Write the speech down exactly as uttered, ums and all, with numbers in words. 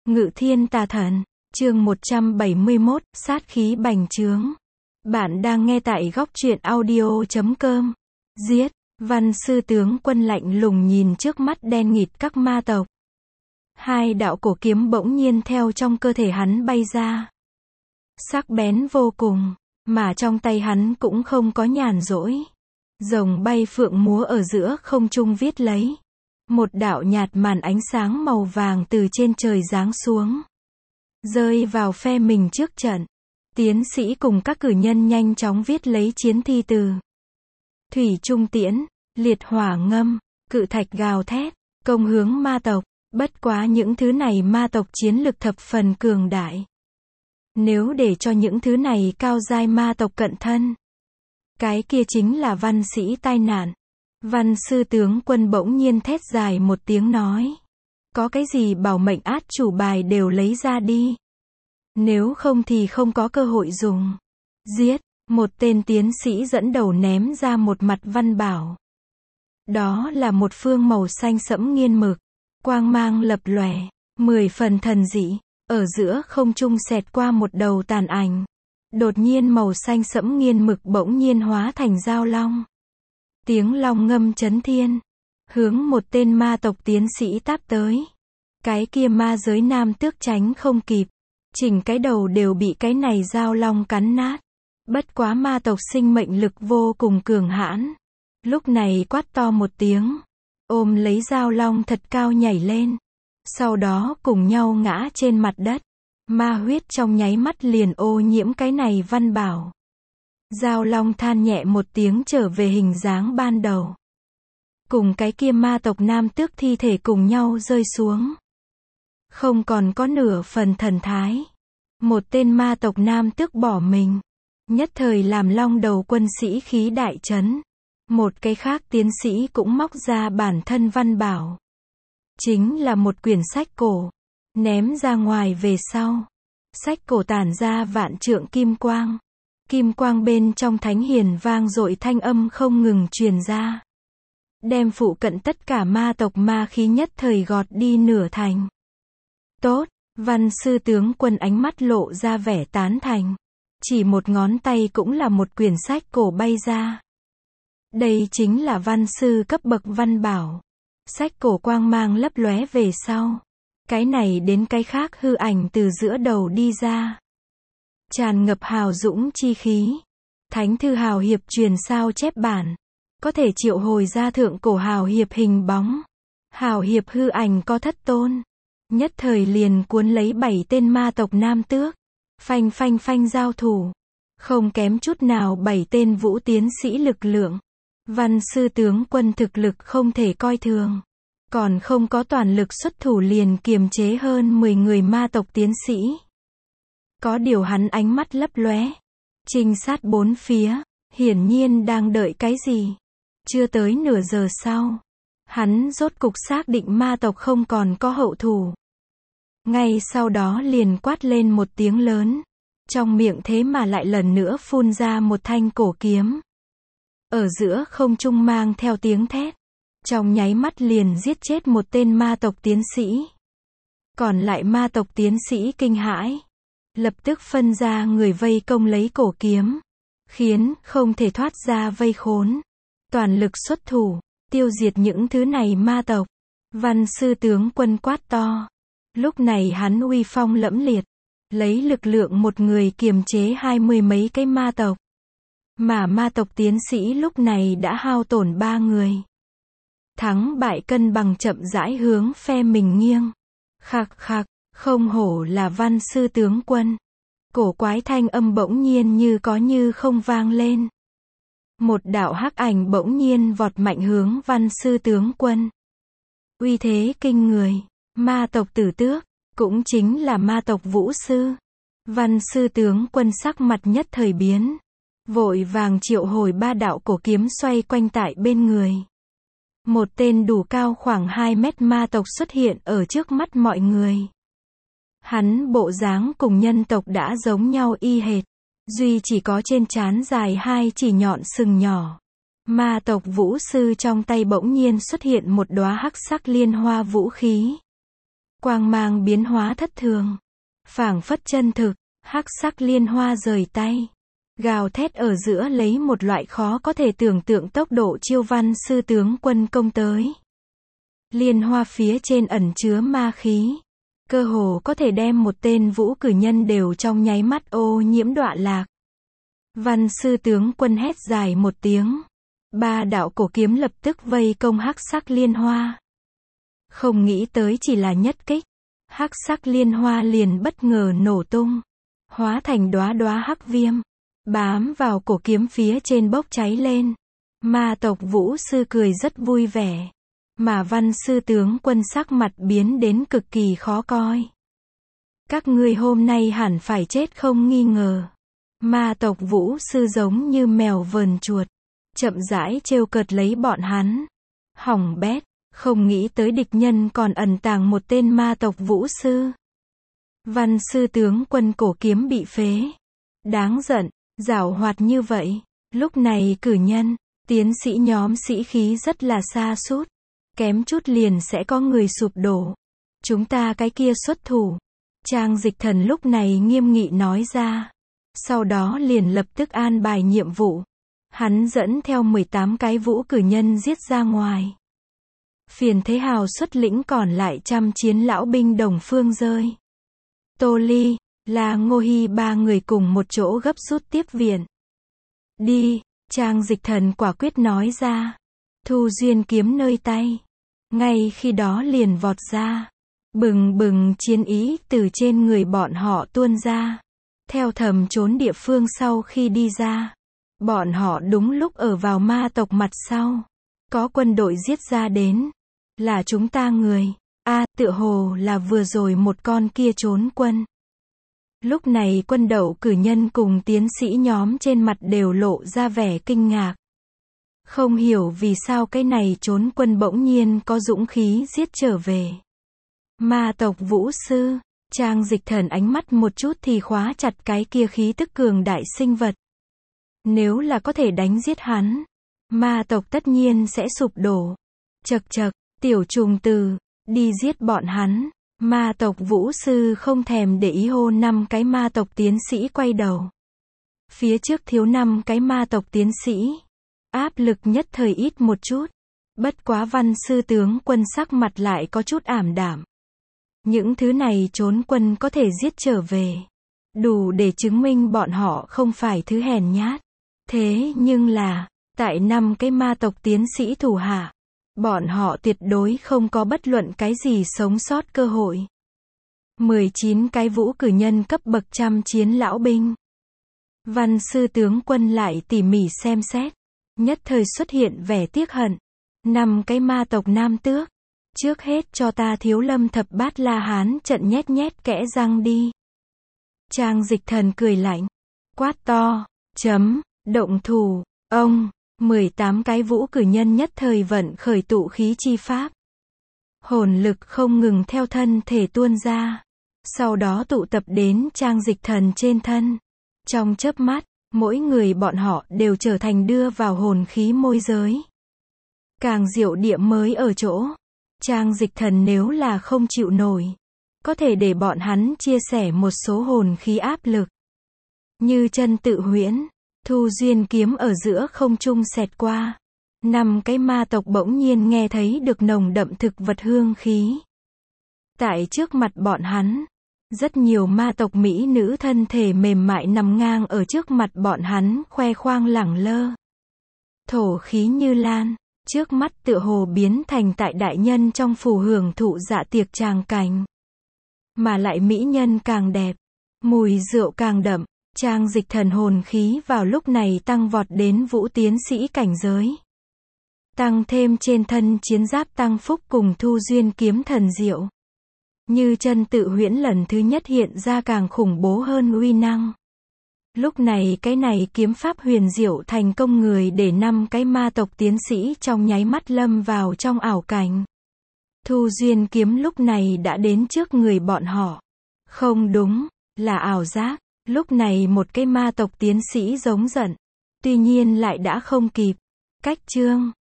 Ngự thiên tà thần, chương một trăm bảy mươi mốt, sát khí bành trướng. Bạn đang nghe tại góc truyện audio chấm com. Giết, văn sư tướng quân lạnh lùng nhìn trước mắt đen nghịt các ma tộc. Hai đạo cổ kiếm bỗng nhiên theo trong cơ thể hắn bay ra. Sắc bén vô cùng, mà trong tay hắn cũng không có nhàn rỗi. Rồng bay phượng múa ở giữa không trung viết lấy. Một đạo nhạt màn ánh sáng màu vàng từ trên trời giáng xuống. Rơi vào phe mình trước trận. Tiến sĩ cùng các cử nhân nhanh chóng viết lấy chiến thi từ. Thủy trung tiễn, liệt hỏa ngâm, cự thạch gào thét, công hướng ma tộc. Bất quá những thứ này ma tộc chiến lực thập phần cường đại. Nếu để cho những thứ này cao giai ma tộc cận thân, cái kia chính là văn sĩ tai nạn. Văn sư tướng quân bỗng nhiên thét dài một tiếng nói. Có cái gì bảo mệnh át chủ bài đều lấy ra đi. Nếu không thì không có cơ hội dùng. Giết, một tên tiến sĩ dẫn đầu ném ra một mặt văn bảo. Đó là một phương màu xanh sẫm nghiên mực. Quang mang lập lòe, mười phần thần dị, ở giữa không trung xẹt qua một đầu tàn ảnh. Đột nhiên màu xanh sẫm nghiên mực bỗng nhiên hóa thành dao long. Tiếng long ngâm chấn thiên, hướng một tên ma tộc tiến sĩ táp tới. Cái kia ma giới nam tước tránh không kịp, chỉnh cái đầu đều bị cái này dao long cắn nát. Bất quá ma tộc sinh mệnh lực vô cùng cường hãn. Lúc này quát to một tiếng, ôm lấy dao long thật cao nhảy lên. Sau đó cùng nhau ngã trên mặt đất. Ma huyết trong nháy mắt liền ô nhiễm cái này văn bảo. Dao long than nhẹ một tiếng trở về hình dáng ban đầu. Cùng cái kia ma tộc nam tước thi thể cùng nhau rơi xuống. Không còn có nửa phần thần thái. Một tên ma tộc nam tước bỏ mình. Nhất thời làm long đầu quân sĩ khí đại chấn. Một cái khác tiến sĩ cũng móc ra bản thân văn bảo. Chính là một quyển sách cổ. Ném ra ngoài về sau. Sách cổ tản ra vạn trượng kim quang. Kim quang bên trong thánh hiền vang dội thanh âm không ngừng truyền ra. Đem phụ cận tất cả ma tộc ma khí nhất thời gọt đi nửa thành. Tốt, văn sư tướng quân ánh mắt lộ ra vẻ tán thành. Chỉ một ngón tay cũng là một quyển sách cổ bay ra. Đây chính là văn sư cấp bậc văn bảo. Sách cổ quang mang lấp lóe về sau. Cái này đến cái khác hư ảnh từ giữa đầu đi ra. Tràn ngập hào dũng chi khí. Thánh thư hào hiệp truyền sao chép bản. Có thể triệu hồi ra thượng cổ hào hiệp hình bóng. Hào hiệp hư ảnh có thất tôn. Nhất thời liền cuốn lấy bảy tên ma tộc nam tước. Phanh phanh phanh giao thủ. Không kém chút nào bảy tên vũ tiến sĩ lực lượng. Văn sư tướng quân thực lực không thể coi thường. Còn không có toàn lực xuất thủ liền kiềm chế hơn mười người ma tộc tiến sĩ. Có điều hắn ánh mắt lấp lóe. Trinh sát bốn phía. Hiển nhiên đang đợi cái gì. Chưa tới nửa giờ sau. Hắn rốt cục xác định ma tộc không còn có hậu thủ. Ngay sau đó liền quát lên một tiếng lớn. Trong miệng thế mà lại lần nữa phun ra một thanh cổ kiếm. Ở giữa không trung mang theo tiếng thét. Trong nháy mắt liền giết chết một tên ma tộc tiến sĩ. Còn lại ma tộc tiến sĩ kinh hãi. Lập tức phân ra người vây công lấy cổ kiếm. Khiến không thể thoát ra vây khốn. Toàn lực xuất thủ, tiêu diệt những thứ này ma tộc. Văn sư tướng quân quát to. Lúc này hắn uy phong lẫm liệt. Lấy lực lượng một người kiềm chế hai mươi mấy cái ma tộc. Mà ma tộc tiến sĩ lúc này đã hao tổn ba người. Thắng bại cân bằng chậm rãi hướng phe mình nghiêng. Khạc khạc, không hổ là văn sư tướng quân. Cổ quái thanh âm bỗng nhiên như có như không vang lên. Một đạo hắc ảnh bỗng nhiên vọt mạnh hướng văn sư tướng quân. Uy thế kinh người, ma tộc tử tước, cũng chính là ma tộc vũ sư. Văn sư tướng quân sắc mặt nhất thời biến. Vội vàng triệu hồi ba đạo cổ kiếm xoay quanh tại bên người. Một tên đủ cao khoảng hai mét ma tộc xuất hiện ở trước mắt mọi người. Hắn bộ dáng cùng nhân tộc đã giống nhau y hệt. Duy chỉ có trên trán dài hai chỉ nhọn sừng nhỏ. Ma tộc vũ sư trong tay bỗng nhiên xuất hiện một đóa hắc sắc liên hoa vũ khí. quang mang biến hóa thất thường, phảng phất chân thực, hắc sắc liên hoa rời tay, gào thét ở giữa lấy một loại khó có thể tưởng tượng tốc độ chiêu Văn Sư tướng quân công tới. Liên hoa phía trên ẩn chứa ma khí, cơ hồ có thể đem một tên vũ cử nhân đều trong nháy mắt ô nhiễm đọa lạc. Văn Sư tướng quân hét dài một tiếng, ba đạo cổ kiếm lập tức vây công hắc sắc liên hoa. Không nghĩ tới chỉ là nhất kích, hắc sắc liên hoa liền bất ngờ nổ tung, hóa thành đóa đóa hắc viêm, bám vào cổ kiếm phía trên bốc cháy lên. Ma tộc vũ sư cười rất vui vẻ, mà Văn Sư tướng quân sắc mặt biến đến cực kỳ khó coi. Các ngươi hôm nay hẳn phải chết không nghi ngờ. Ma tộc vũ sư giống như mèo vờn chuột, chậm rãi trêu cợt lấy bọn hắn. Hỏng bét, không nghĩ tới địch nhân còn ẩn tàng một tên ma tộc vũ sư. Văn Sư tướng quân cổ kiếm bị phế. Đáng giận, giảo hoạt như vậy. Lúc này cử nhân, tiến sĩ nhóm sĩ khí rất là sa sút, kém chút liền sẽ có người sụp đổ. Chúng ta cái kia xuất thủ. Trang Dịch Thần lúc này nghiêm nghị nói ra. Sau đó liền lập tức an bài nhiệm vụ. Hắn dẫn theo mười tám cái vũ cử nhân giết ra ngoài. Phiền Thế Hào xuất lĩnh còn lại trăm chiến lão binh đồng phương rơi. Tô Ly, là Ngô Hi ba người cùng một chỗ gấp rút tiếp viện. Đi, Trang Dịch Thần quả quyết nói ra. Thu Duyên kiếm nơi tay. Ngay khi đó liền vọt ra. Bừng bừng chiến ý từ trên người bọn họ tuôn ra. Theo thầm trốn địa phương sau khi đi ra. Bọn họ đúng lúc ở vào ma tộc mặt sau. Có quân đội giết ra đến. Là chúng ta người. A, à, tựa hồ là vừa rồi một con kia trốn quân. Lúc này quân đậu cử nhân cùng tiến sĩ nhóm trên mặt đều lộ ra vẻ kinh ngạc. Không hiểu vì sao cái này trốn quân bỗng nhiên có dũng khí giết trở về. Ma tộc vũ sư, Trang Dịch Thần ánh mắt một chút thì khóa chặt cái kia khí tức cường đại sinh vật. Nếu là có thể đánh giết hắn, ma tộc tất nhiên sẽ sụp đổ. Chậc chậc, tiểu trùng từ, đi giết bọn hắn. Ma tộc vũ sư không thèm để ý hô năm cái ma tộc tiến sĩ quay đầu. Phía trước thiếu năm cái ma tộc tiến sĩ. Áp lực nhất thời ít một chút. Bất quá Văn Sư tướng quân sắc mặt lại có chút ảm đạm. Những thứ này trốn quân có thể giết trở về. Đủ để chứng minh bọn họ không phải thứ hèn nhát. Thế nhưng là, tại năm cái ma tộc tiến sĩ thủ hạ, bọn họ tuyệt đối không có bất luận cái gì sống sót cơ hội. mười chín cái vũ cử nhân cấp bậc trăm chiến lão binh. Văn Sư tướng quân lại tỉ mỉ xem xét. Nhất thời xuất hiện vẻ tiếc hận. Năm cái ma tộc nam tước. Trước hết cho ta Thiếu Lâm thập bát la hán trận nhét nhét kẽ răng đi. Trang Dịch Thần cười lạnh. Quát to. Chấm. Động thủ. Ông. mười tám cái vũ cử nhân nhất thời vận khởi tụ khí chi pháp. Hồn lực không ngừng theo thân thể tuôn ra. Sau đó tụ tập đến Trang Dịch Thần trên thân. Trong chớp mắt, mỗi người bọn họ đều trở thành đưa vào hồn khí môi giới. Càng diệu địa mới ở chỗ. Trang Dịch Thần nếu là không chịu nổi, có thể để bọn hắn chia sẻ một số hồn khí áp lực. Như chân tự huyễn, Thu Duyên kiếm ở giữa không trung xẹt qua. Năm cái ma tộc bỗng nhiên nghe thấy được nồng đậm thực vật hương khí. Tại trước mặt bọn hắn, rất nhiều ma tộc mỹ nữ thân thể mềm mại nằm ngang ở trước mặt bọn hắn khoe khoang lẳng lơ. Thổ khí như lan, trước mắt tựa hồ biến thành tại đại nhân trong phủ hưởng thụ dạ tiệc tràng cảnh. Mà lại mỹ nhân càng đẹp, mùi rượu càng đậm, Trang Dịch Thần hồn khí vào lúc này tăng vọt đến vũ tiến sĩ cảnh giới. Tăng thêm trên thân chiến giáp tăng phúc cùng Thu Duyên kiếm thần diệu. Như chân tự huyễn lần thứ nhất hiện ra càng khủng bố hơn uy năng. Lúc này cái này kiếm pháp huyền diệu thành công người để năm cái ma tộc tiến sĩ trong nháy mắt lâm vào trong ảo cảnh. Thu Duyên kiếm lúc này đã đến trước người bọn họ. Không đúng, là ảo giác. Lúc này một cái ma tộc tiến sĩ giống giận. Tuy nhiên lại đã không kịp. Cách chương